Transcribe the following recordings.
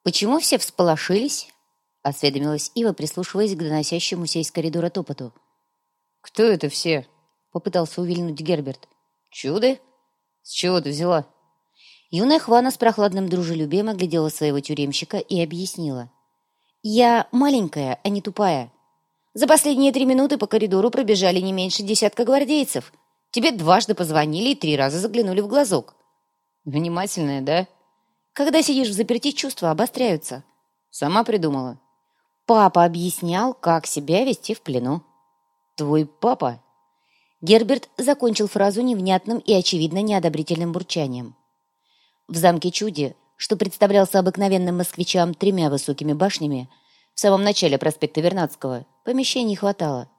«Почему все всполошились?» — осведомилась Ива, прислушиваясь к доносящемуся из коридора топоту. «Кто это все?» — попытался увильнуть Герберт. «Чуды? С чего ты взяла?» Юная Хвана с прохладным дружелюбием оглядела своего тюремщика и объяснила. «Я маленькая, а не тупая. За последние 3 минуты по коридору пробежали не меньше 10 гвардейцев. Тебе дважды позвонили и 3 раза заглянули в глазок». «Внимательная, да?» «Когда сидишь взаперти, чувства обостряются». «Сама придумала?» «Папа объяснял, как себя вести в плену». «Твой папа?» Герберт закончил фразу невнятным и, очевидно, неодобрительным бурчанием. В замке Чуди, что представлялся обыкновенным москвичам 3 высокими башнями, в самом начале проспекта Вернадского, помещений хватало.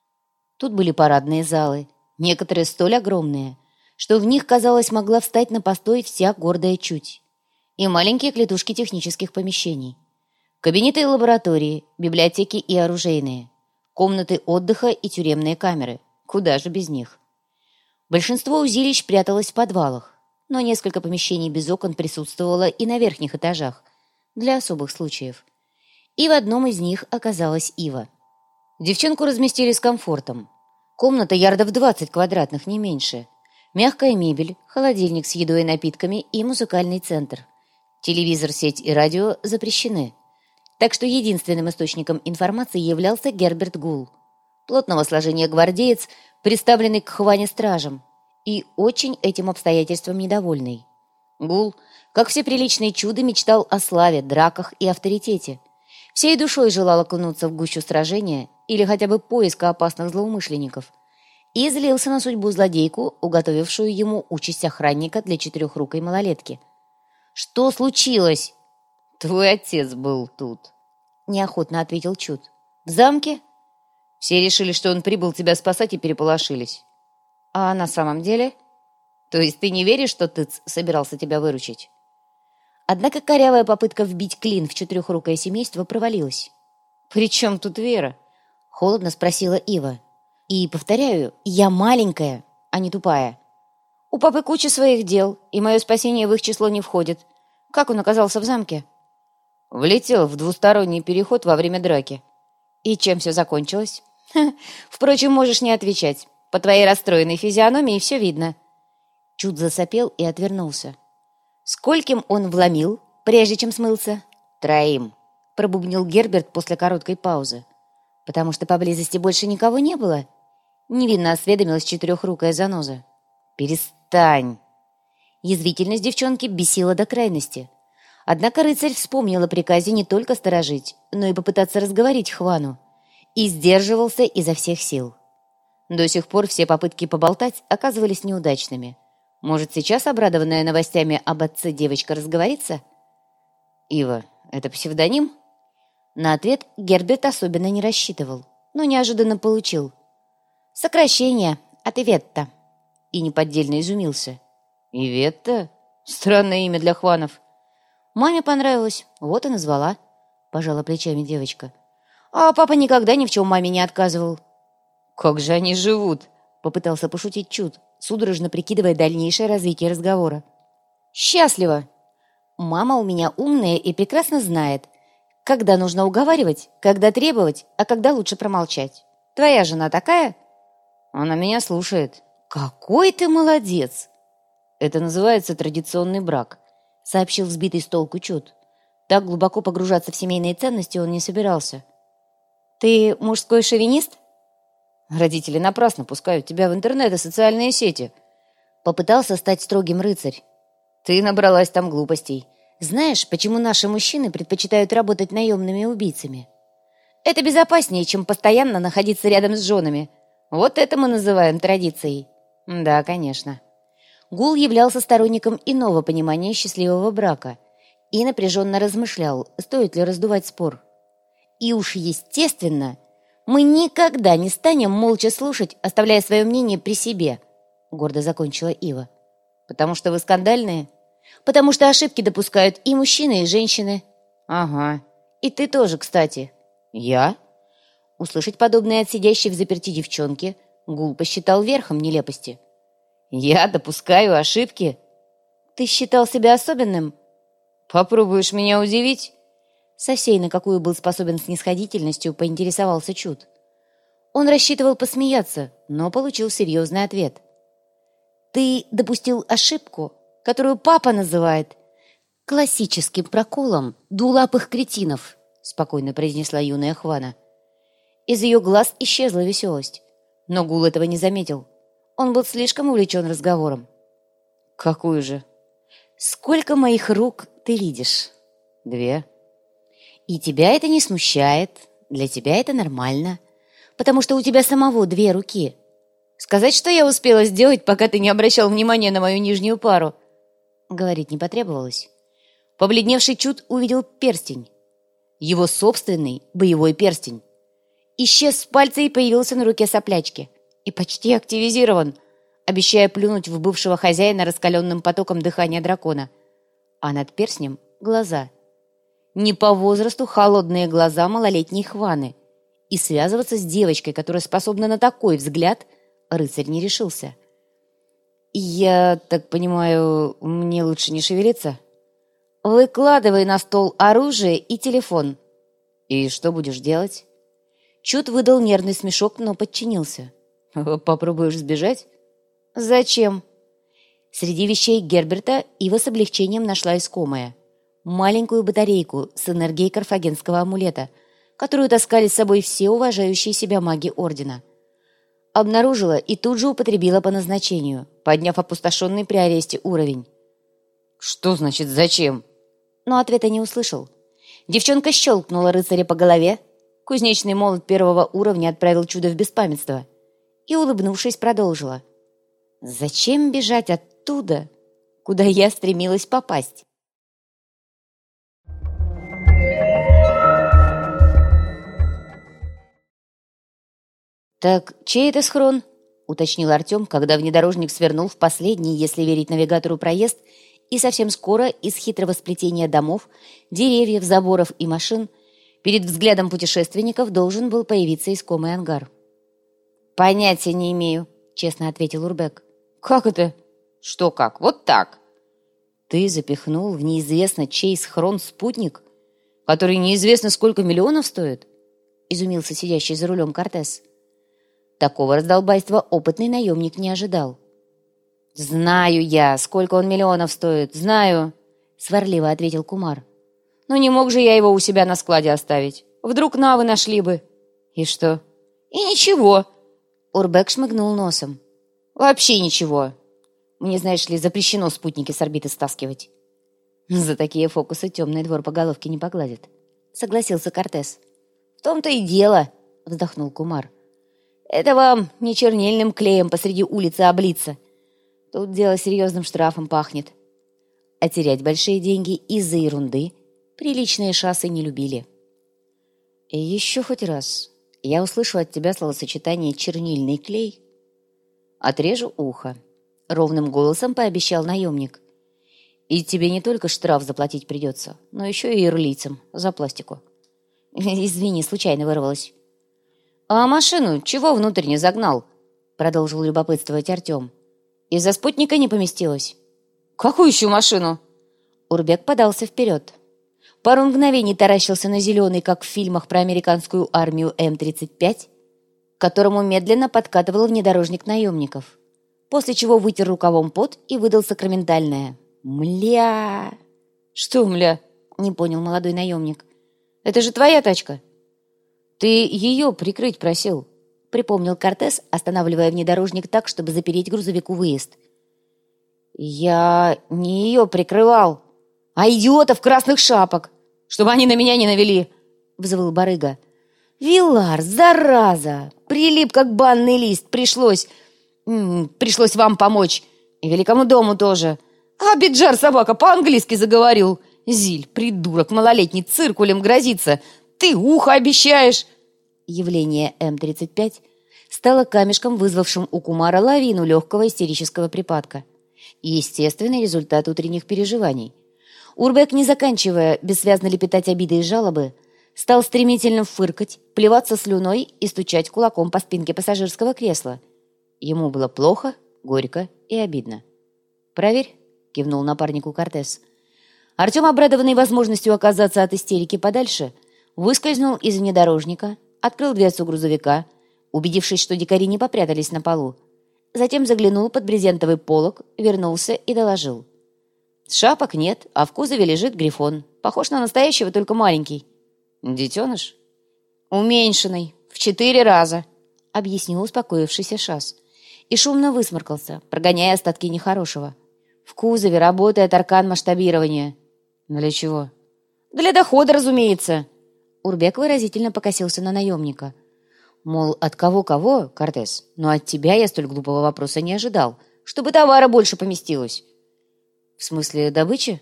Тут были парадные залы, некоторые столь огромные, что в них, казалось, могла встать на постой вся гордая Чуть, и маленькие клетушки технических помещений, кабинеты и лаборатории, библиотеки и оружейные, комнаты отдыха и тюремные камеры. Куда же без них? Большинство узилищ пряталось в подвалах, но несколько помещений без окон присутствовало и на верхних этажах, для особых случаев. И в одном из них оказалась Ива. Девчонку разместили с комфортом. Комната ярдов 20 квадратных, не меньше. Мягкая мебель, холодильник с едой и напитками и музыкальный центр. Телевизор, сеть и радио запрещены. Так что единственным источником информации являлся Герберт Гул. Плотного сложения гвардеец, приставленный к Хване стражем, и очень этим обстоятельством недовольный. Гул, как все приличные чуды, мечтал о славе, драках и авторитете. Всей душой желал окунуться в гущу сражения или хотя бы поиска опасных злоумышленников. И злился на судьбу злодейку, уготовившую ему участь охранника для 4-рукой малолетки. «Что случилось?» «Твой отец был тут», — неохотно ответил Чуд. «В замке?» «Все решили, что он прибыл тебя спасать, и переполошились». «А на самом деле?» «То есть ты не веришь, что Тыц собирался тебя выручить?» Однако корявая попытка вбить клин в 4-рукое семейство провалилась. «При чем тут Вера?» — холодно спросила Ива. «И, повторяю, я маленькая, а не тупая. У папы куча своих дел, и мое спасение в их число не входит. Как он оказался в замке?» «Влетел в двусторонний переход во время драки». «И чем все закончилось?» «Впрочем, можешь не отвечать. По твоей расстроенной физиономии все видно». Чуд засопел и отвернулся. «Скольким он вломил, прежде чем смылся?» «3», — пробубнил Герберт после короткой паузы. «Потому что поблизости больше никого не было?» Невинно осведомилась 4-рукая заноза. «Перестань!» Язвительность девчонки бесила до крайности. Однако рыцарь вспомнил о приказе не только сторожить, но и попытаться разговорить Хвану. И сдерживался изо всех сил. До сих пор все попытки поболтать оказывались неудачными. Может, сейчас, обрадованная новостями об отце, девочка разговорится? «Ива, это псевдоним?» На ответ Герберт особенно не рассчитывал, но неожиданно получил. «Сокращение от Иветта». И неподдельно изумился. «Иветта? Странное имя для Хванов». «Маме понравилось, вот и назвала», — пожала плечами девочка. «А папа никогда ни в чем маме не отказывал». «Как же они живут?» — попытался пошутить Чуд, судорожно прикидывая дальнейшее развитие разговора. «Счастливо! Мама у меня умная и прекрасно знает, когда нужно уговаривать, когда требовать, а когда лучше промолчать. Твоя жена такая?» «Она меня слушает». «Какой ты молодец!» «Это называется традиционный брак», — сообщил сбитый с толку Чуд. Так глубоко погружаться в семейные ценности он не собирался. «Ты мужской шовинист?» «Родители напрасно пускают тебя в интернет и социальные сети». Попытался стать строгим рыцарь. «Ты набралась там глупостей». «Знаешь, почему наши мужчины предпочитают работать наемными убийцами? Это безопаснее, чем постоянно находиться рядом с женами. Вот это мы называем традицией». «Да, конечно». Гул являлся сторонником иного понимания счастливого брака и напряженно размышлял, стоит ли раздувать спор. «И уж естественно, мы никогда не станем молча слушать, оставляя свое мнение при себе», — гордо закончила Ива. «Потому что вы скандальные?» «Потому что ошибки допускают и мужчины, и женщины». «Ага. И ты тоже, кстати». «Я?» Услышать подобное от сидящей взаперти девчонки Гул посчитал верхом нелепости. «Я допускаю ошибки?» «Ты считал себя особенным?» «Попробуешь меня удивить?» Со всей, на какую был способен снисходительностью, поинтересовался Чуд. Он рассчитывал посмеяться, но получил серьезный ответ. «Ты допустил ошибку, которую папа называет классическим проколом двулапых кретинов», спокойно произнесла юная Хвана. Из ее глаз исчезла веселость, но Гул этого не заметил. Он был слишком увлечен разговором. «Какую же?» «Сколько моих рук ты видишь?» «2». «И тебя это не смущает, для тебя это нормально, потому что у тебя самого 2 руки. Сказать, что я успела сделать, пока ты не обращал внимания на мою нижнюю пару?» Говорить не потребовалось. Побледневший Чуд увидел перстень. Его собственный боевой перстень. Исчез с пальца и появился на руке соплячки. И почти активизирован, обещая плюнуть в бывшего хозяина раскаленным потоком дыхания дракона. А над перстнем — глаза. Не по возрасту холодные глаза малолетней Хваны. И связываться с девочкой, которая способна на такой взгляд, рыцарь не решился. «Я так понимаю, мне лучше не шевелиться?» «Выкладывай на стол оружие и телефон». «И что будешь делать?» Чуд выдал нервный смешок, но подчинился. «Попробуешь сбежать?» «Зачем?» Среди вещей Герберта Ива с облегчением нашла искомое. Маленькую батарейку с энергией карфагенского амулета, которую таскали с собой все уважающие себя маги Ордена. Обнаружила и тут же употребила по назначению, подняв опустошенный при аресте уровень. «Что значит «зачем»?» Но ответа не услышал. Девчонка щелкнула рыцаря по голове. Кузнечный молот 1-го уровня отправил чудо в беспамятство. И, улыбнувшись, продолжила. «Зачем бежать оттуда, куда я стремилась попасть?» «Так чей это схрон?» — уточнил Артем, когда внедорожник свернул в последний, если верить навигатору, проезд, и совсем скоро из хитрого сплетения домов, деревьев, заборов и машин перед взглядом путешественников должен был появиться искомый ангар. «Понятия не имею», — честно ответил Урбек. «Как это?» «Что как? Вот так». «Ты запихнул в неизвестно чей схрон спутник, который неизвестно сколько миллионов стоит?» — изумился сидящий за рулем Кортес. Такого раздолбайства опытный наемник не ожидал. «Знаю я, сколько он миллионов стоит, знаю», — сварливо ответил Кумар. «Но не мог же я его у себя на складе оставить. Вдруг навы нашли бы». «И что?» «И ничего», — Урбек шмыгнул носом. «Вообще ничего. Мне, знаешь ли, запрещено спутники с орбиты стаскивать». «За такие фокусы темный двор по головке не погладит», — согласился Кортес. «В том-то и дело», — вздохнул Кумар. «Это вам не чернильным клеем посреди улицы облиться. Тут дело серьезным штрафом пахнет. А терять большие деньги из-за ерунды приличные шассы не любили». «И еще хоть раз я услышу от тебя словосочетание «чернильный клей», отрежу ухо», — ровным голосом пообещал наемник. «И тебе не только штраф заплатить придется, но еще и ирлийцам за пластику». «Извини, случайно вырвалась». «А машину чего внутрь не загнал?» — продолжил любопытствовать Артем. «Из-за спутника не поместилась». «Какую еще машину?» Урбек подался вперед. Пару мгновений таращился на зеленый, как в фильмах про американскую армию М-35, к которому медленно подкатывал внедорожник наемников, после чего вытер рукавом пот и выдал сакраментальное «Мля!». «Что мля?» — не понял молодой наемник. «Это же твоя тачка». «Ты ее прикрыть просил», — припомнил Кортес, останавливая внедорожник так, чтобы запереть грузовику выезд. «Я не ее прикрывал, а идиотов красных шапок, чтобы они на меня не навели», — взвыл барыга. «Вилар, зараза! Прилип, как банный лист, пришлось вам помочь, и великому дому тоже. А Биджар собака по-английски заговорил. Зиль, придурок, малолетний, циркулем грозится. Ты ухо обещаешь!» Явление М-35 стало камешком, вызвавшим у Кумара лавину легкого истерического припадка. Естественный результат утренних переживаний. Урбек, не заканчивая бессвязно лепетать обиды и жалобы, стал стремительно фыркать, плеваться слюной и стучать кулаком по спинке пассажирского кресла. Ему было плохо, горько и обидно. «Проверь», — кивнул напарнику Кортес. Артем, обрадованный возможностью оказаться от истерики подальше, выскользнул из внедорожника, открыл дверцу грузовика, убедившись, что дикари не попрятались на полу. Затем заглянул под брезентовый полог, вернулся и доложил. Шапок нет, а в кузове лежит грифон. Похож на настоящего, только маленький. Детеныш? Уменьшенный, в 4 раза, объяснил успокоившийся Шас. И шумно высморкался, прогоняя остатки нехорошего. В кузове работает аркан масштабирования. Для чего? Для дохода, разумеется. Урбек выразительно покосился на наемника. Мол, от кого-кого, Кортес, но от тебя я столь глупого вопроса не ожидал, чтобы товара больше поместилось. В смысле добычи?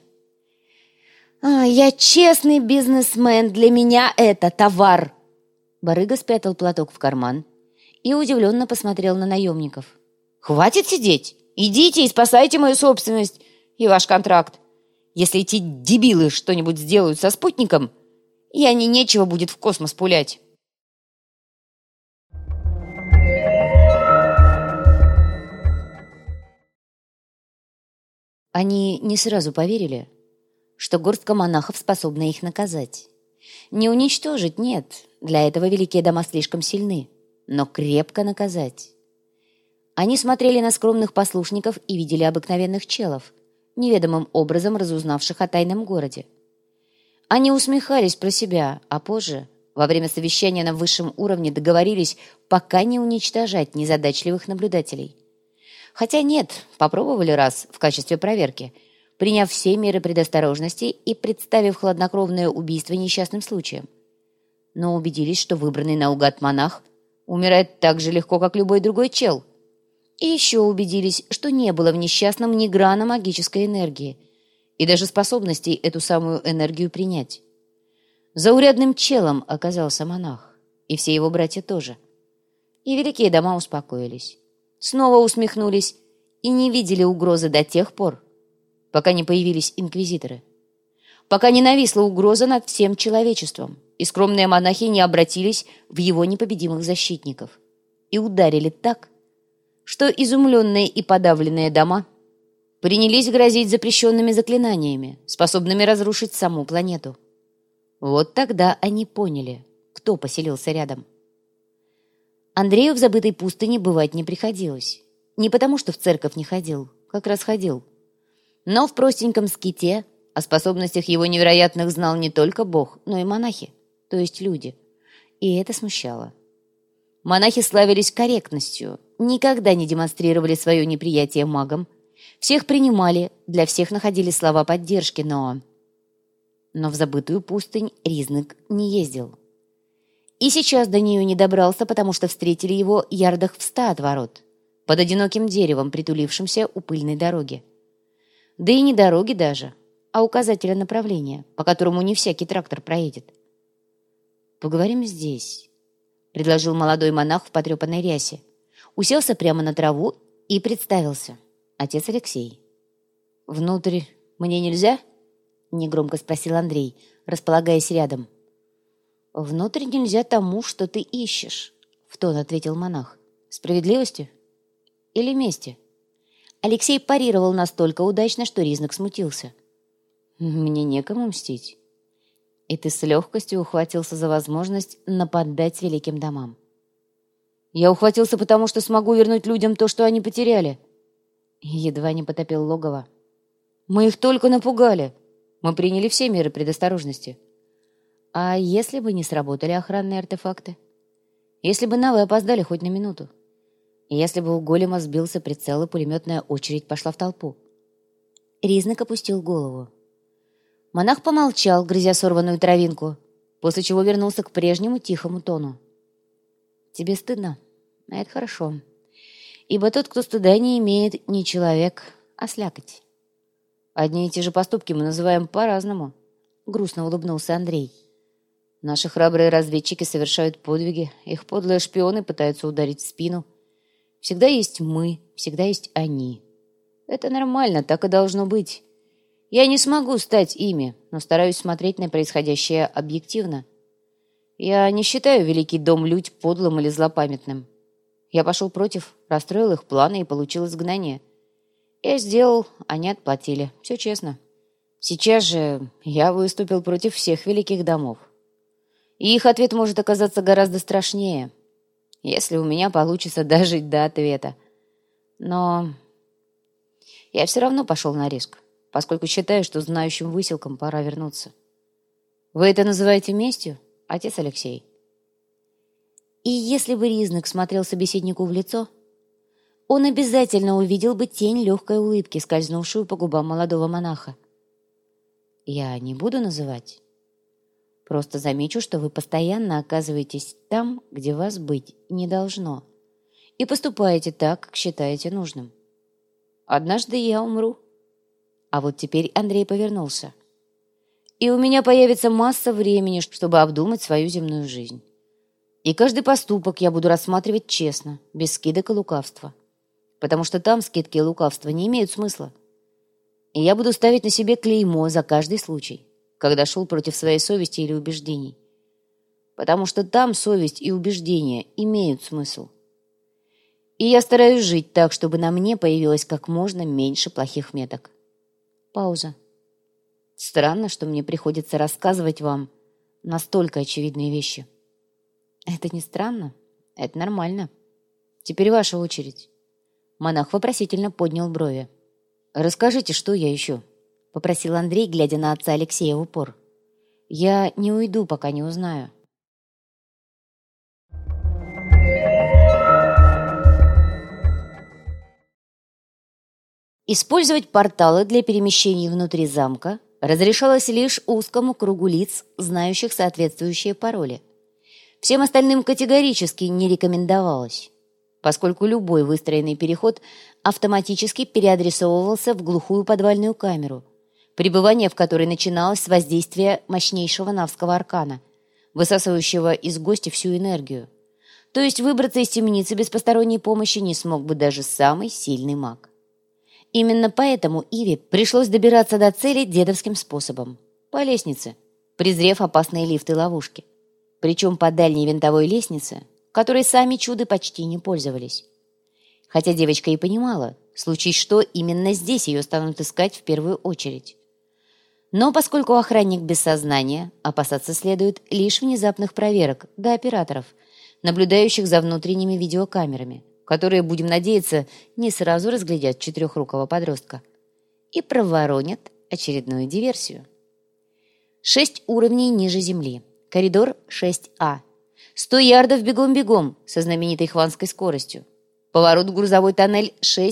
Я честный бизнесмен, для меня это товар. Барыга спрятал платок в карман и удивленно посмотрел на наемников. Хватит сидеть! Идите и спасайте мою собственность и ваш контракт. Если эти дебилы что-нибудь сделают со спутником, я не нечего будет в космос пулять. Они не сразу поверили, что горстка монахов способна их наказать. Не уничтожить, нет, для этого великие дома слишком сильны, но крепко наказать. Они смотрели на скромных послушников и видели обыкновенных челов, неведомым образом разузнавших о тайном городе. Они усмехались про себя, а позже, во время совещания на высшем уровне, договорились пока не уничтожать незадачливых наблюдателей. Хотя нет, попробовали раз в качестве проверки, приняв все меры предосторожности и представив хладнокровное убийство несчастным случаем. Но убедились, что выбранный наугад монах умирает так же легко, как любой другой чел. И еще убедились, что не было в несчастном ни грана магической энергии и даже способностей эту самую энергию принять. Заурядным челом оказался монах, и все его братья тоже. И великие дома успокоились. Снова усмехнулись и не видели угрозы до тех пор, пока не появились инквизиторы. Пока не нависла угроза над всем человечеством, и скромные монахи не обратились в его непобедимых защитников и ударили так, что изумленные и подавленные дома принялись грозить запрещенными заклинаниями, способными разрушить саму планету. Вот тогда они поняли, кто поселился рядом. Андрею в забытой пустыне бывать не приходилось. Не потому, что в церковь не ходил, как раз ходил. Но в простеньком ските о способностях его невероятных знал не только Бог, но и монахи, то есть люди. И это смущало. Монахи славились корректностью, никогда не демонстрировали свое неприятие магам, всех принимали, для всех находили слова поддержки, но в забытую пустынь Ризник не ездил. И сейчас до нее не добрался, потому что встретили его ярдах в 100 от ворот, под одиноким деревом, притулившимся у пыльной дороги. Да и не дороги даже, а указателя направления, по которому не всякий трактор проедет. «Поговорим здесь», — предложил молодой монах в потрепанной рясе. Уселся прямо на траву и представился. Отец Алексей. «Внутрь мне нельзя?» — негромко спросил Андрей, располагаясь рядом. «Внутрь нельзя тому, что ты ищешь», — в тон ответил монах. «Справедливости? Или мести?» Алексей парировал настолько удачно, что Ризник смутился. «Мне некому мстить». И ты с легкостью ухватился за возможность нападать великим домам. «Я ухватился, потому что смогу вернуть людям то, что они потеряли». Едва не потопил логово. «Мы их только напугали. Мы приняли все меры предосторожности». А если бы не сработали охранные артефакты? Если бы навы опоздали хоть на минуту? Если бы у голема сбился прицел и пулеметная очередь пошла в толпу? Ризник опустил голову. Монах помолчал, грызя сорванную травинку, после чего вернулся к прежнему тихому тону. «Тебе стыдно? А это хорошо. Ибо тот, кто стыда не имеет, не человек, а слякоть. Одни и те же поступки мы называем по-разному», — грустно улыбнулся Андрей. «Наши храбрые разведчики совершают подвиги, их подлые шпионы пытаются ударить в спину. Всегда есть мы, всегда есть они. Это нормально, так и должно быть. Я не смогу стать ими, но стараюсь смотреть на происходящее объективно. Я не считаю Великий дом Людь подлым или злопамятным. Я пошел против, расстроил их планы и получил изгнание. Я сделал, они отплатили. Все честно. Сейчас же я выступил против всех великих домов. И их ответ может оказаться гораздо страшнее, если у меня получится дожить до ответа. Но я все равно пошел на риск, поскольку считаю, что знающим выселкам пора вернуться. Вы это называете местью, отец Алексей? И если бы Ризник смотрел собеседнику в лицо, он обязательно увидел бы тень легкой улыбки, скользнувшую по губам молодого монаха. Я не буду называть. Просто замечу, что вы постоянно оказываетесь там, где вас быть не должно, и поступаете так, как считаете нужным. Однажды я умру. А вот теперь Андрей повернулся. И у меня появится масса времени, чтобы обдумать свою земную жизнь. И каждый поступок я буду рассматривать честно, без скидок и лукавства. Потому что там скидки и лукавства не имеют смысла. И я буду ставить на себе клеймо за каждый случай, когда шел против своей совести или убеждений. Потому что там совесть и убеждения имеют смысл. И я стараюсь жить так, чтобы на мне появилось как можно меньше плохих меток. Пауза. Странно, что мне приходится рассказывать вам настолько очевидные вещи. Это не странно, это нормально. Теперь ваша очередь. Монах вопросительно поднял брови. «Расскажите, что я еще?» — попросил Андрей, глядя на отца Алексея в упор. «Я не уйду, пока не узнаю». Использовать порталы для перемещений внутри замка разрешалось лишь узкому кругу лиц, знающих соответствующие пароли. Всем остальным категорически не рекомендовалось, поскольку любой выстроенный переход автоматически переадресовывался в глухую подвальную камеру, пребывание в которой начиналось с воздействия мощнейшего навского аркана, высасывающего из гостя всю энергию. То есть выбраться из темницы без посторонней помощи не смог бы даже самый сильный маг. Именно поэтому Иве пришлось добираться до цели дедовским способом – по лестнице, презрев опасные лифты и ловушки. Причем по дальней винтовой лестнице, которой сами чуды почти не пользовались. Хотя девочка и понимала, случись что, именно здесь ее станут искать в первую очередь. Но поскольку охранник без сознания, опасаться следует лишь внезапных проверок до операторов, наблюдающих за внутренними видеокамерами, которые, будем надеяться, не сразу разглядят четырехрукого подростка и проворонят очередную диверсию. 6 уровней ниже земли. Коридор 6А. 100 ярдов бегом-бегом со знаменитой хванской скоростью. Поворот в грузовой тоннель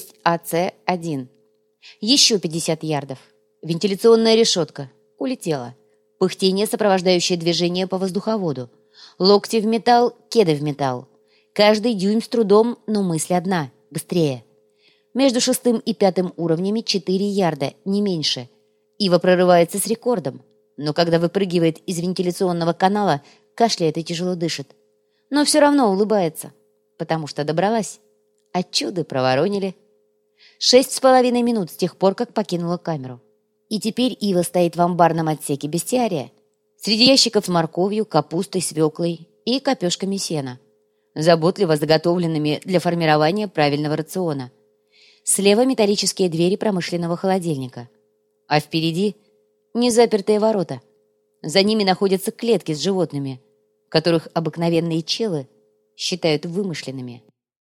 6АЦ1. Еще 50 ярдов. Вентиляционная решетка. Улетела. Пыхтение, сопровождающее движение по воздуховоду. Локти в металл, кеды в металл. Каждый дюйм с трудом, но мысль одна – быстрее. Между 6 и 5 уровнями 4 ярда, не меньше. Ива прорывается с рекордом. Но когда выпрыгивает из вентиляционного канала, кашляет и тяжело дышит. Но все равно улыбается, потому что добралась. А чуды проворонили. 6,5 минут с тех пор, как покинула камеру. И теперь Ива стоит в амбарном отсеке бестиария. Среди ящиков с морковью, капустой, свеклой и копешками сена, заботливо заготовленными для формирования правильного рациона. Слева металлические двери промышленного холодильника. А впереди незапертые ворота. За ними находятся клетки с животными, которых обыкновенные челы считают вымышленными.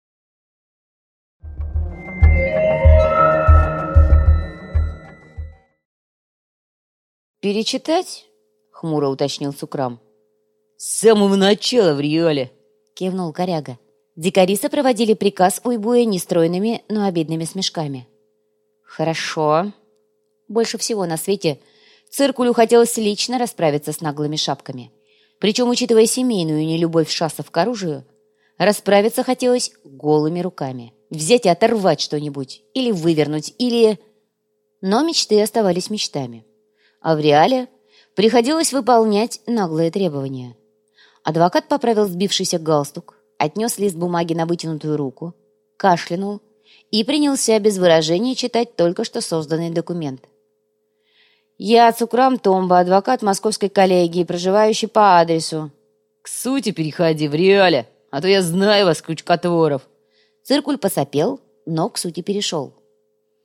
«Перечитать?» — хмуро уточнил Сукрам. «С самого начала в реале!» — кивнул коряга. Дикари сопроводили приказ Уйбуя нестройными, но обидными смешками. «Хорошо». Больше всего на свете циркулю хотелось лично расправиться с наглыми шапками. Причем, учитывая семейную нелюбовь шассов к оружию, расправиться хотелось голыми руками. Взять и оторвать что-нибудь, или вывернуть, или... Но мечты оставались мечтами. А в реале приходилось выполнять наглые требования. Адвокат поправил сбившийся галстук, отнес лист бумаги на вытянутую руку, кашлянул и принялся без выражения читать только что созданный документ. «Я Цукрам Томба, адвокат московской коллегии, проживающий по адресу». «К сути переходи в реале, а то я знаю вас, крючкотворов». Циркуль посопел, но к сути перешел.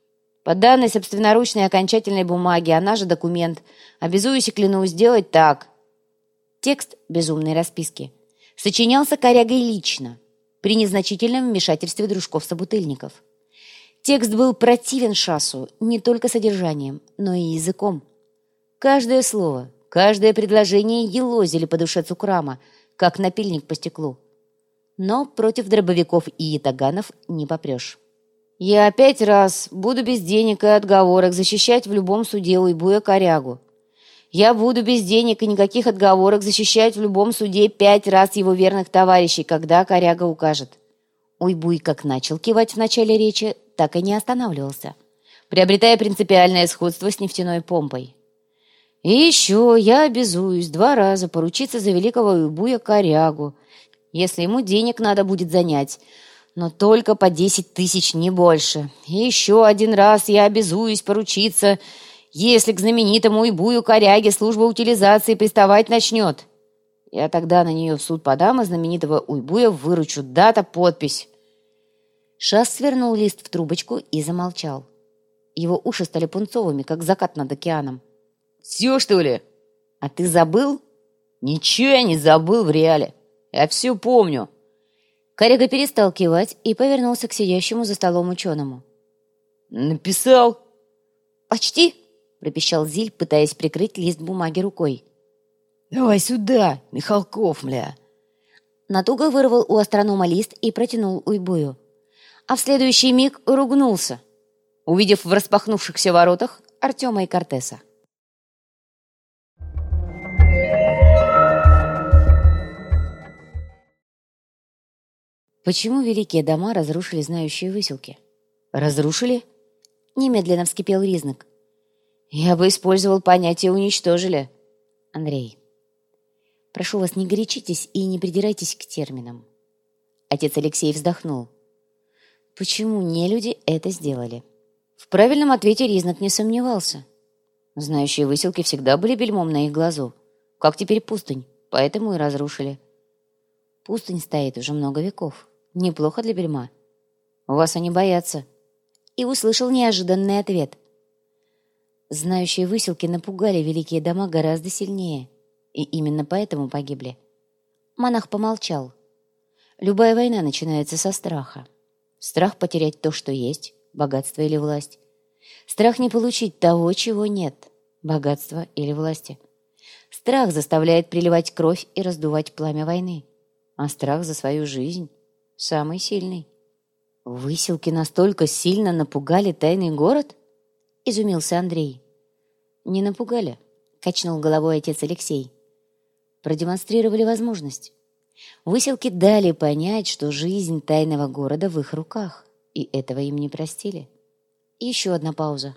По данной собственноручной окончательной бумаге, она же документ, обязуюсь и клянусь сделать так». Текст безумной расписки сочинялся корягой лично, при незначительном вмешательстве дружков-собутыльников. Текст был противен Шасу не только содержанием, но и языком. Каждое слово, каждое предложение елозили по душе Цукрама, как напильник по стеклу. Но против дробовиков и ятаганов не попрешь. «Я 5 раз буду без денег и отговорок защищать в любом суде Уйбуя корягу. Я буду без денег и никаких отговорок защищать в любом суде 5 раз его верных товарищей, когда коряга укажет». Уйбуй как начал кивать в начале речи, так и не останавливался, приобретая принципиальное сходство с нефтяной помпой. «И еще я обязуюсь 2 раза поручиться за великого Уйбуя корягу, если ему денег надо будет занять, но только по 10 тысяч, не больше. И еще 1 раз я обязуюсь поручиться, если к знаменитому Уйбую коряге служба утилизации приставать начнет. Я тогда на нее в суд подам, и знаменитого Уйбуя выручу. Дата, подпись». Шас свернул лист в трубочку и замолчал. Его уши стали пунцовыми, как закат над океаном. «Все, что ли? А ты забыл?» «Ничего я не забыл в реале. Я все помню». Коряга перестал кивать и повернулся к сидящему за столом ученому. «Написал?» «Почти», — пропищал Зиль, пытаясь прикрыть лист бумаги рукой. «Давай сюда, Михалков, мля!» Натуго вырвал у астронома лист и протянул Уйбую. А в следующий миг ругнулся, увидев в распахнувшихся воротах Артема и Кортеса. Почему великие дома разрушили знающие выселки? Разрушили? Немедленно вскипел Ризнак. Я бы использовал понятие «уничтожили». Андрей, прошу вас, не горячитесь и не придирайтесь к терминам. Отец Алексей вздохнул. Почему нелюди это сделали? В правильном ответе Ризнак не сомневался. Знающие выселки всегда были бельмом на их глазу. Как теперь пустынь, поэтому и разрушили. Пустынь стоит уже много веков. Неплохо для бельма. Вас они боятся. И услышал неожиданный ответ. Знающие выселки напугали великие дома гораздо сильнее. И именно поэтому погибли. Монах помолчал. Любая война начинается со страха. Страх потерять то, что есть, богатство или власть. Страх не получить того, чего нет, богатства или власти. Страх заставляет приливать кровь и раздувать пламя войны. А страх за свою жизнь самый сильный. «Выселки настолько сильно напугали тайный город?» — изумился Андрей. «Не напугали», — качнул головой отец Алексей. «Продемонстрировали возможность. Выселки дали понять, что жизнь тайного города в их руках, и этого им не простили». Еще одна пауза.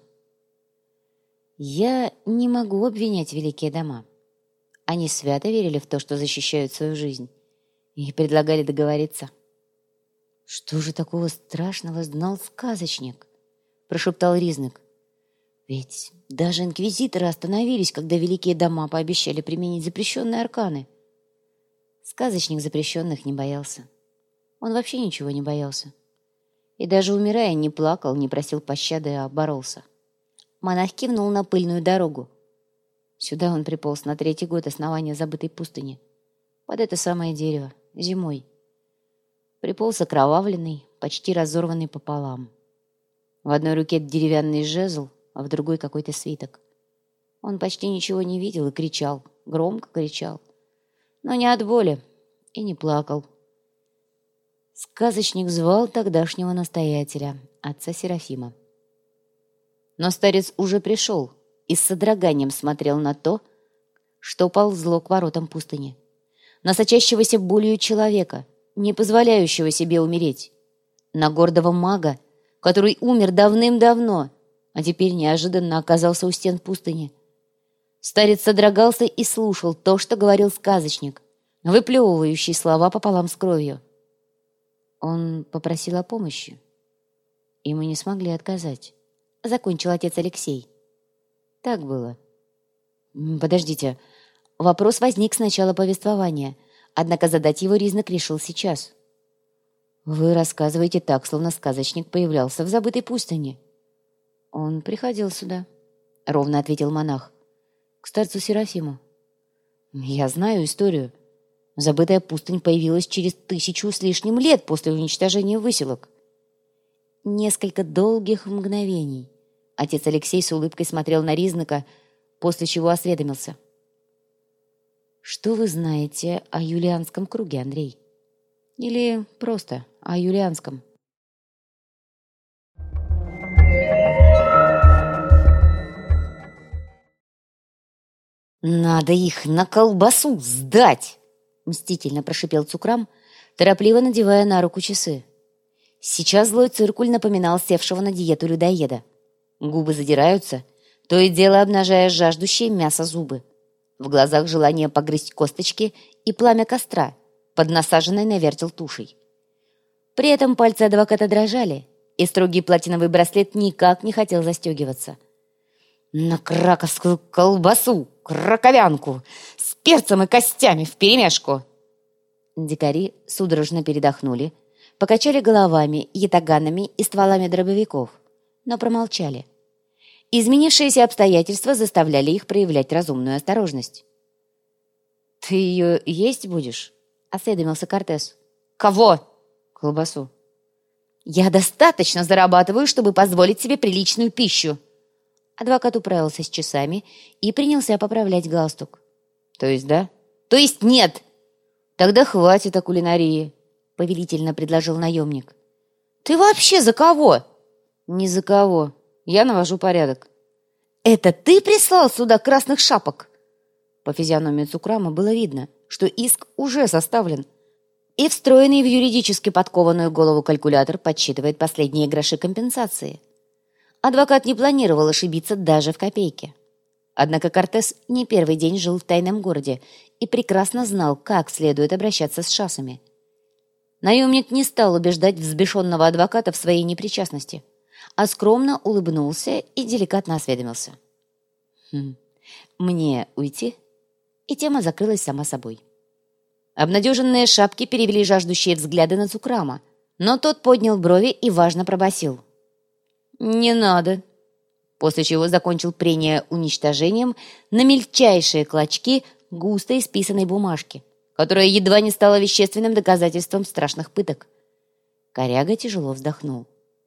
«Я не могу обвинять великие дома. Они свято верили в то, что защищают свою жизнь, и предлагали договориться». «Что же такого страшного знал сказочник?» — прошептал Ризнак. «Ведь даже инквизиторы остановились, когда великие дома пообещали применить запрещенные арканы». Сказочник запрещенных не боялся. Он вообще ничего не боялся. И даже умирая, не плакал, не просил пощады, а боролся. Монах кивнул на пыльную дорогу. Сюда он приполз на 3-й год основания забытой пустыни. Под это самое дерево, зимой. Приполз окровавленный, почти разорванный пополам. В одной руке деревянный жезл, а в другой какой-то свиток. Он почти ничего не видел и кричал, громко кричал. Но не от боли и не плакал. Сказочник звал тогдашнего настоятеля, отца Серафима. Но старец уже пришел и с содроганием смотрел на то, что ползло к воротам пустыни. На сочащегося болью человека, не позволяющего себе умереть. На гордого мага, который умер давным-давно, а теперь неожиданно оказался у стен пустыни. Старец содрогался и слушал то, что говорил сказочник, выплевывающий слова пополам с кровью. Он попросил о помощи, и мы не смогли отказать. Закончил отец Алексей. Так было. Подождите. Вопрос возник с начала повествования, однако задать его Ризнак решил сейчас. Вы рассказываете так, словно сказочник появлялся в забытой пустыне. «Он приходил сюда», — ровно ответил монах. «К старцу Серафиму». «Я знаю историю. Забытая пустынь появилась через 1000 с лишним лет после уничтожения выселок». Несколько долгих мгновений отец Алексей с улыбкой смотрел на Ризнака, после чего осведомился. «Что вы знаете о Юлианском круге, Андрей? Или просто о Юлианском?» «Надо их на колбасу сдать!» — мстительно прошипел Цукрам, торопливо надевая на руку часы. Сейчас злой циркуль напоминал севшего на диету людоеда. Губы задираются, то и дело обнажая жаждущие мяса зубы. В глазах желание погрызть косточки и пламя костра под насаженной на вертел тушей. При этом пальцы адвоката дрожали, и строгий платиновый браслет никак не хотел застегиваться. «На краковскую колбасу, краковянку, с перцем и костями вперемешку!» Дикари судорожно передохнули, покачали головами, ятаганами и стволами дробовиков, но промолчали. Изменившиеся обстоятельства заставляли их проявлять разумную осторожность. «Ты ее есть будешь?» — осведомился Кортес. «Кого?» «Колбасу». «Я достаточно зарабатываю, чтобы позволить себе приличную пищу». Адвокат управился с часами и принялся поправлять галстук. «То есть да?» «То есть нет!» «Тогда хватит о кулинарии», — повелительно предложил наемник. «Ты вообще за кого?» «Не за кого. Я навожу порядок». «Это ты прислал сюда красных шапок?» По физиономии Цукрама было видно, что иск уже составлен, и встроенный в юридически подкованную голову калькулятор подсчитывает последние гроши компенсации. Адвокат не планировал ошибиться даже в копейке. Однако Кортес не первый день жил в тайном городе и прекрасно знал, как следует обращаться с шасами. Наемник не стал убеждать взбешенного адвоката в своей непричастности, а скромно улыбнулся и деликатно осведомился. «Мне уйти?» И тема закрылась сама собой. Обнадеженные шапки перевели жаждущие взгляды на Цукрама, но тот поднял брови и важно пробасил. «Не надо», после чего закончил прение уничтожением на мельчайшие клочки густо исписанной бумажки, которая едва не стала вещественным доказательством страшных пыток. Коряга тяжело вздохнул.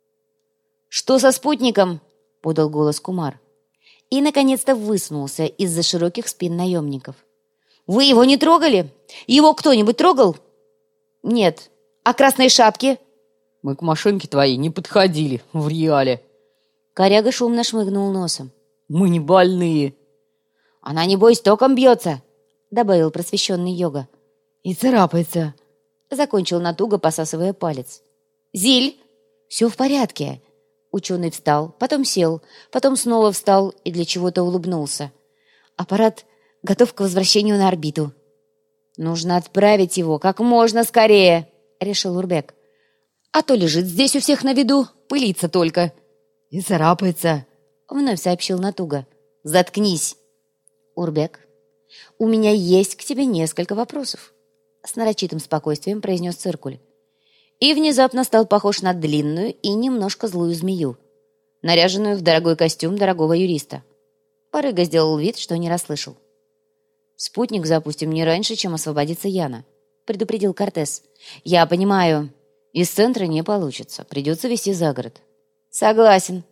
«Что со спутником?» — подал голос Кумар. И, наконец-то, высунулся из-за широких спин наемников. «Вы его не трогали? Его кто-нибудь трогал?» «Нет. А красные шапки?» Мы к машинке твоей не подходили в реале. Коряга шумно шмыгнул носом. Мы не больные. Она, небось, током бьется, добавил просвещенный йога. И царапается. Закончил натуго, посасывая палец. Зиль, все в порядке. Ученый встал, потом сел, потом снова встал и для чего-то улыбнулся. Аппарат готов к возвращению на орбиту. Нужно отправить его как можно скорее, решил Урбек. А то лежит здесь у всех на виду, пылится только. И царапается, вновь сообщил Натуга. Заткнись. Урбек, у меня есть к тебе несколько вопросов. С нарочитым спокойствием произнес Циркуль. И внезапно стал похож на длинную и немножко злую змею, наряженную в дорогой костюм дорогого юриста. Барыга сделал вид, что не расслышал. «Спутник запустим не раньше, чем освободится Яна», — предупредил Кортес. «Я понимаю, из центра не получится, придется везти за город». «Согласен».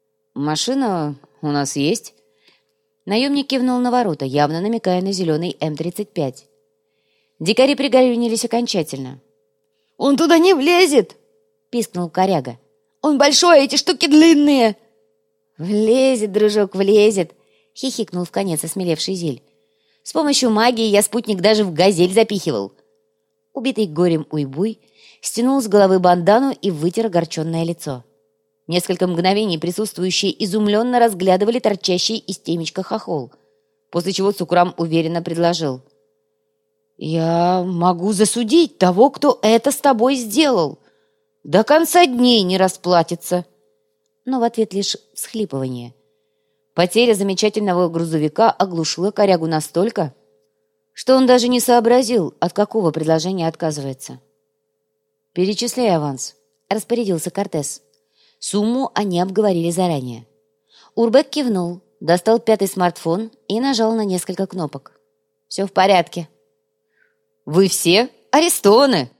«Машина у нас есть?» Наемник кивнул на ворота, явно намекая на зеленый М-35. Дикари пригорюнились окончательно. «Он туда не влезет!» — пискнул Коряга. «Он большой, эти штуки длинные!» «Влезет, дружок, влезет!» — хихикнул вконец осмелевший Зиль. «С помощью магии я спутник даже в газель запихивал». Убитый горем Уйбуй стянул с головы бандану и вытер огорченное лицо. Несколько мгновений присутствующие изумленно разглядывали торчащий из темечка хохол, после чего Цукрам уверенно предложил. «Я могу засудить того, кто это с тобой сделал. До конца дней не расплатится». Но в ответ лишь всхлипывание. Потеря замечательного грузовика оглушила Корягу настолько, что он даже не сообразил, от какого предложения отказывается. «Перечисляй аванс», — распорядился Кортес. Сумму они обговорили заранее. Урбек кивнул, достал 5-й смартфон и нажал на несколько кнопок. «Все в порядке». «Вы все арестованы!»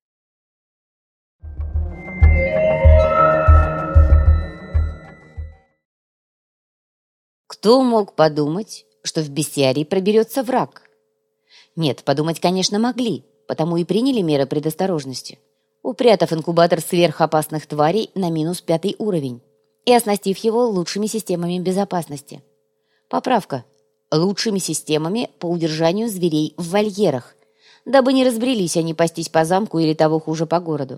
Кто мог подумать, что в бестиарий проберется враг? Нет, подумать, конечно, могли, потому и приняли меры предосторожности, упрятав инкубатор сверхопасных тварей на -5 уровень и оснастив его лучшими системами безопасности. Поправка. Лучшими системами по удержанию зверей в вольерах, дабы не разбрелись они пастись по замку или того хуже по городу.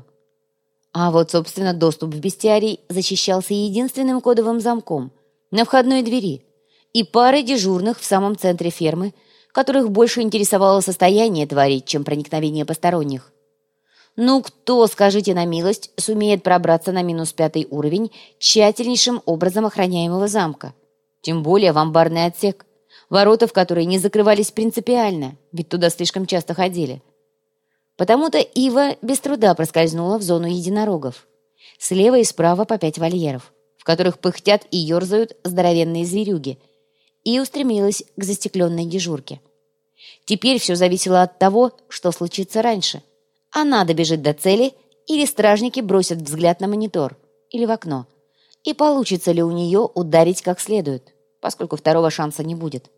А вот, собственно, доступ в бестиарий защищался единственным кодовым замком на входной двери и парой дежурных в самом центре фермы, которых больше интересовало состояние тварей, чем проникновение посторонних. Ну кто, скажите на милость, сумеет пробраться на -5 уровень тщательнейшим образом охраняемого замка? Тем более в амбарный отсек, ворота в которые не закрывались принципиально, ведь туда слишком часто ходили. Потому-то Ива без труда проскользнула в зону единорогов. Слева и справа по 5 вольеров, в которых пыхтят и ерзают здоровенные зверюги, и устремилась к застекленной дежурке. Теперь все зависело от того, что случится раньше. Она добежит до цели, или стражники бросят взгляд на монитор, или в окно, и получится ли у нее ударить как следует, поскольку второго шанса не будет.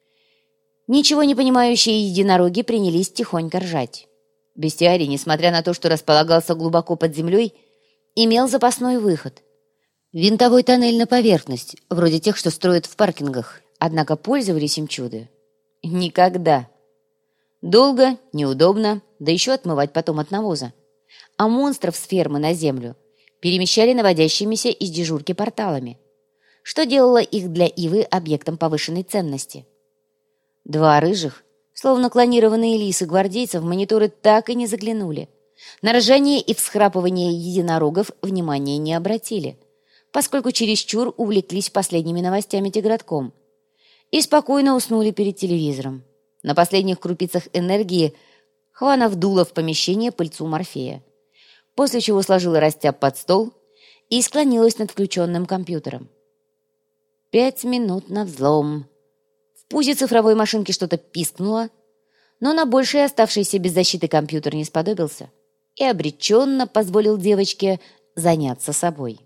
Ничего не понимающие единороги принялись тихонько ржать. Бестиарий, несмотря на то, что располагался глубоко под землей, имел запасной выход. Винтовой тоннель на поверхность, вроде тех, что строят в паркингах. Однако пользовались им чудо никогда. Долго, неудобно, да еще отмывать потом от навоза. А монстров с фермы на землю перемещали наводящимися из дежурки порталами, что делало их для Ивы объектом повышенной ценности. 2 рыжих, словно клонированные лисы гвардейцев, в мониторы так и не заглянули. На ржание и всхрапывание единорогов внимания не обратили, поскольку чересчур увлеклись последними новостями тигротком и спокойно уснули перед телевизором. На последних крупицах энергии Хвана вдула в помещение пыльцу Морфея, после чего сложила растяп под стол и склонилась над включенным компьютером. 5 минут на взлом. В пузе цифровой машинки что-то пискнуло, но на большее оставшийся без защиты компьютер не сподобился и обреченно позволил девочке заняться собой.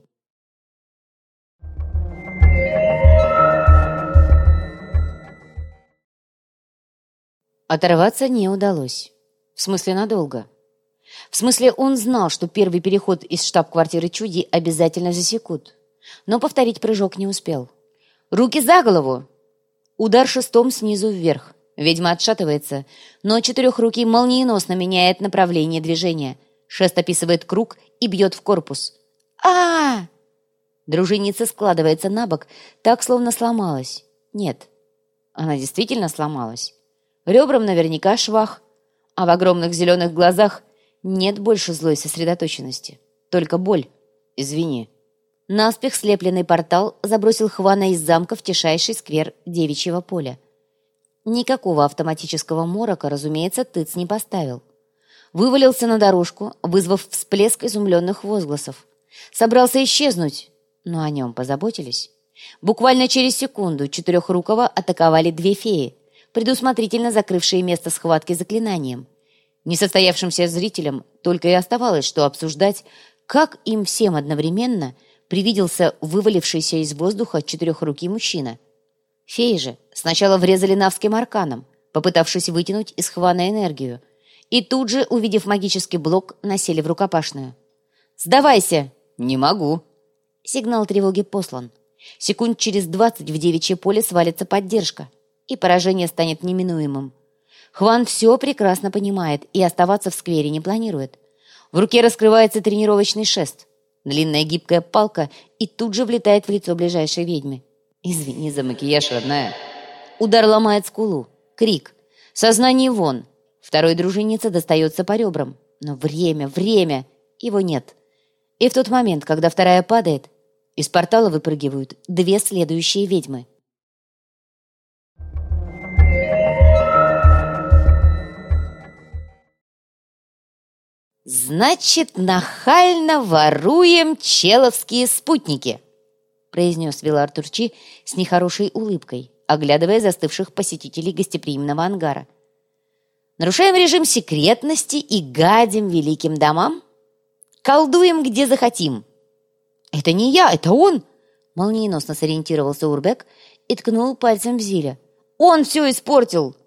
Оторваться не удалось. В смысле, надолго. В смысле, он знал, что первый переход из штаб-квартиры Чуди обязательно засекут, но повторить прыжок не успел. «Руки за голову!» Удар шестом снизу вверх. Ведьма отшатывается, но четырехрукий молниеносно меняет направление движения. Шест описывает круг и бьет в корпус. а Дружинница складывается на бок, так, словно сломалась. Нет, она действительно сломалась. Ребрам наверняка швах, а в огромных зеленых глазах нет больше злой сосредоточенности. Только боль. Извини. Наспех слепленный портал забросил Хвана из замка в тишайший сквер Девичьего поля. Никакого автоматического морока, разумеется, тыц не поставил. Вывалился на дорожку, вызвав всплеск изумленных возгласов. Собрался исчезнуть, но о нем позаботились. Буквально через секунду четырехрукого атаковали 2 феи, предусмотрительно закрывшие место схватки заклинанием. Несостоявшимся зрителям только и оставалось, что обсуждать, как им всем одновременно привиделся вывалившийся из воздуха четырехрукий мужчина. Феи же сначала врезали навским арканом, попытавшись вытянуть из Хвана энергию, и тут же, увидев магический блок, насели в рукопашную. «Сдавайся!» «Не могу!» Сигнал тревоги послан. Секунд через 20 в Девичье поле свалится поддержка, и поражение станет неминуемым. Хван все прекрасно понимает и оставаться в сквере не планирует. В руке раскрывается тренировочный шест, длинная гибкая палка, и тут же влетает в лицо ближайшей ведьмы. «Извини за макияж, родная». Удар ломает скулу. Крик. Сознание вон. Второй дружиннице достается по ребрам. Но время. Его нет. И в тот момент, когда вторая падает, из портала выпрыгивают 2 следующие ведьмы. «Значит, нахально воруем человские спутники!» произнес Вилар Турчи с нехорошей улыбкой, оглядывая застывших посетителей гостеприимного ангара. «Нарушаем режим секретности и гадим великим домам? Колдуем, где захотим!» «Это не я, это он!» Молниеносно сориентировался Урбек и ткнул пальцем в Зиля. «Он все испортил!»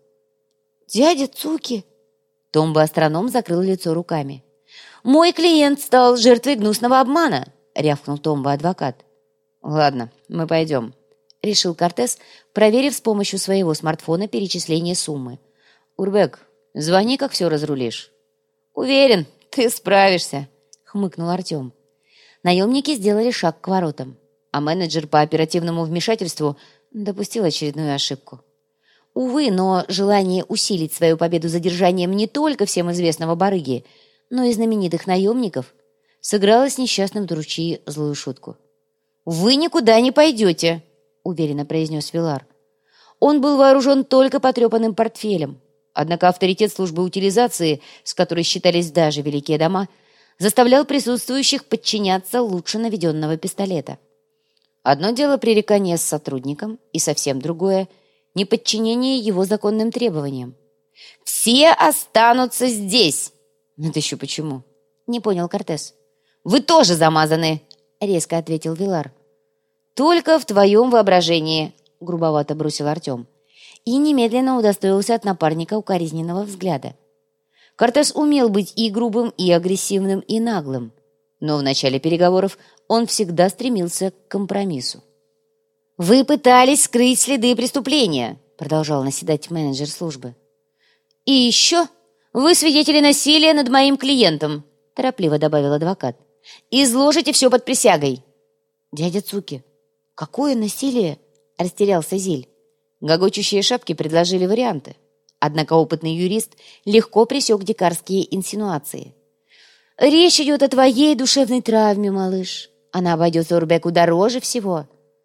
«Дядя Цуки!» Томба-астроном закрыл лицо руками. «Мой клиент стал жертвой гнусного обмана!» — рявкнул Томба-адвокат. «Ладно, мы пойдем», — решил Кортес, проверив с помощью своего смартфона перечисление суммы. «Урбек, звони, как все разрулишь». «Уверен, ты справишься», — хмыкнул Артем. Наемники сделали шаг к воротам, а менеджер по оперативному вмешательству допустил очередную ошибку. Увы, но желание усилить свою победу задержанием не только всем известного барыги, но и знаменитых наемников сыграло с несчастным Турчи злую шутку. «Вы никуда не пойдете», — уверенно произнес Вилар. Он был вооружен только потрепанным портфелем, однако авторитет службы утилизации, с которой считались даже великие дома, заставлял присутствующих подчиняться лучше наведенного пистолета. Одно дело пререкание с сотрудником, и совсем другое — неподчинение его законным требованиям. «Все останутся здесь!» «Это еще почему?» — не понял Кортес. «Вы тоже замазаны!» — резко ответил Вилар. «Только в твоем воображении!» — грубовато бросил Артем. И немедленно удостоился от напарника укоризненного взгляда. Кортес умел быть и грубым, и агрессивным, и наглым. Но в начале переговоров он всегда стремился к компромиссу. «Вы пытались скрыть следы преступления», — продолжал наседать менеджер службы. «И еще вы свидетели насилия над моим клиентом», — торопливо добавил адвокат. «Изложите все под присягой». «Дядя Цуки, какое насилие?» — растерялся Зиль. Гогочущие шапки предложили варианты. Однако опытный юрист легко пресек дикарские инсинуации. «Речь идет о твоей душевной травме, малыш. Она обойдется Урбеку дороже всего».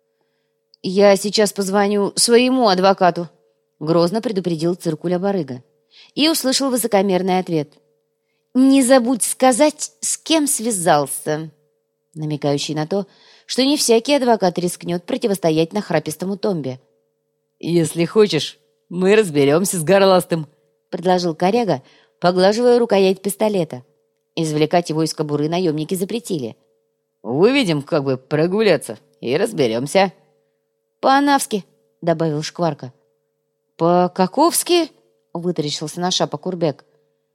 «Я сейчас позвоню своему адвокату», — грозно предупредил циркуля-барыга. И услышал высокомерный ответ. «Не забудь сказать, с кем связался», намекающий на то, что не всякий адвокат рискнет противостоять нахрапистому Томбе. «Если хочешь, мы разберемся с горластым», — предложил коряга, поглаживая рукоять пистолета. Извлекать его из кобуры наемники запретили. «Выведем, как бы прогуляться, и разберемся». «По-анавски», — добавил Шкварка. «По-каковски?» — вытаращился на шапок Урбек.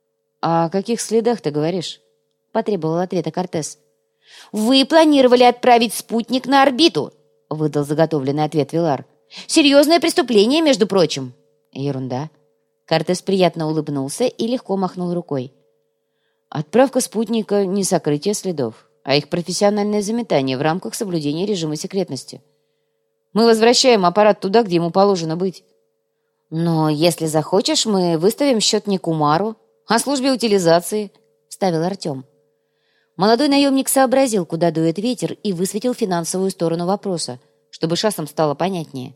«О каких следах ты говоришь?» — потребовал ответа Кортес. «Вы планировали отправить спутник на орбиту», — выдал заготовленный ответ Вилар. «Серьезное преступление, между прочим». «Ерунда». Кортес приятно улыбнулся и легко махнул рукой. «Отправка спутника — не сокрытие следов, а их профессиональное заметание в рамках соблюдения режима секретности. Мы возвращаем аппарат туда, где ему положено быть». «Но если захочешь, мы выставим счет не Кумару, а службе утилизации», — вставил Артем. Молодой наемник сообразил, куда дует ветер, и высветил финансовую сторону вопроса, чтобы шасам стало понятнее.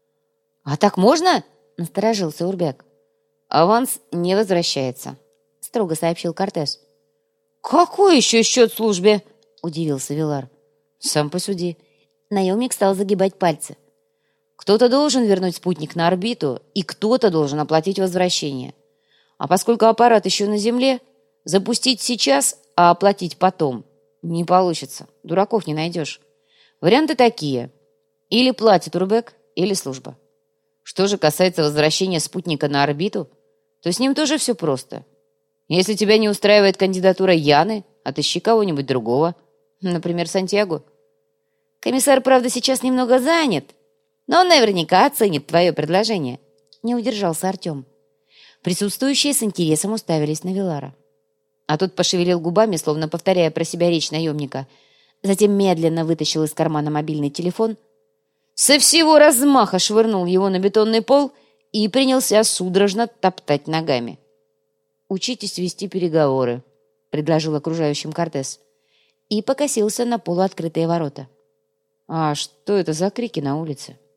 «А так можно?» — насторожился Урбек. «Аванс не возвращается», — строго сообщил Кортес. «Какой еще счет службе?» — удивился Вилар. «Сам посуди». Наемник стал загибать пальцы. «Кто-то должен вернуть спутник на орбиту, и кто-то должен оплатить возвращение. А поскольку аппарат еще на Земле, запустить сейчас, а оплатить потом не получится. Дураков не найдешь. Варианты такие. Или платит Урбек, или служба. Что же касается возвращения спутника на орбиту, то с ним тоже все просто. Если тебя не устраивает кандидатура Яны, отыщи кого-нибудь другого, например, Сантьяго». «Комиссар, правда, сейчас немного занят, но он наверняка оценит твое предложение», — не удержался Артем. Присутствующие с интересом уставились на Вилара. А тот пошевелил губами, словно повторяя про себя речь наемника. Затем медленно вытащил из кармана мобильный телефон, со всего размаха швырнул его на бетонный пол и принялся судорожно топтать ногами. «Учитесь вести переговоры», — предложил окружающим Кортес. И покосился на полуоткрытые ворота. «А что это за крики на улице?»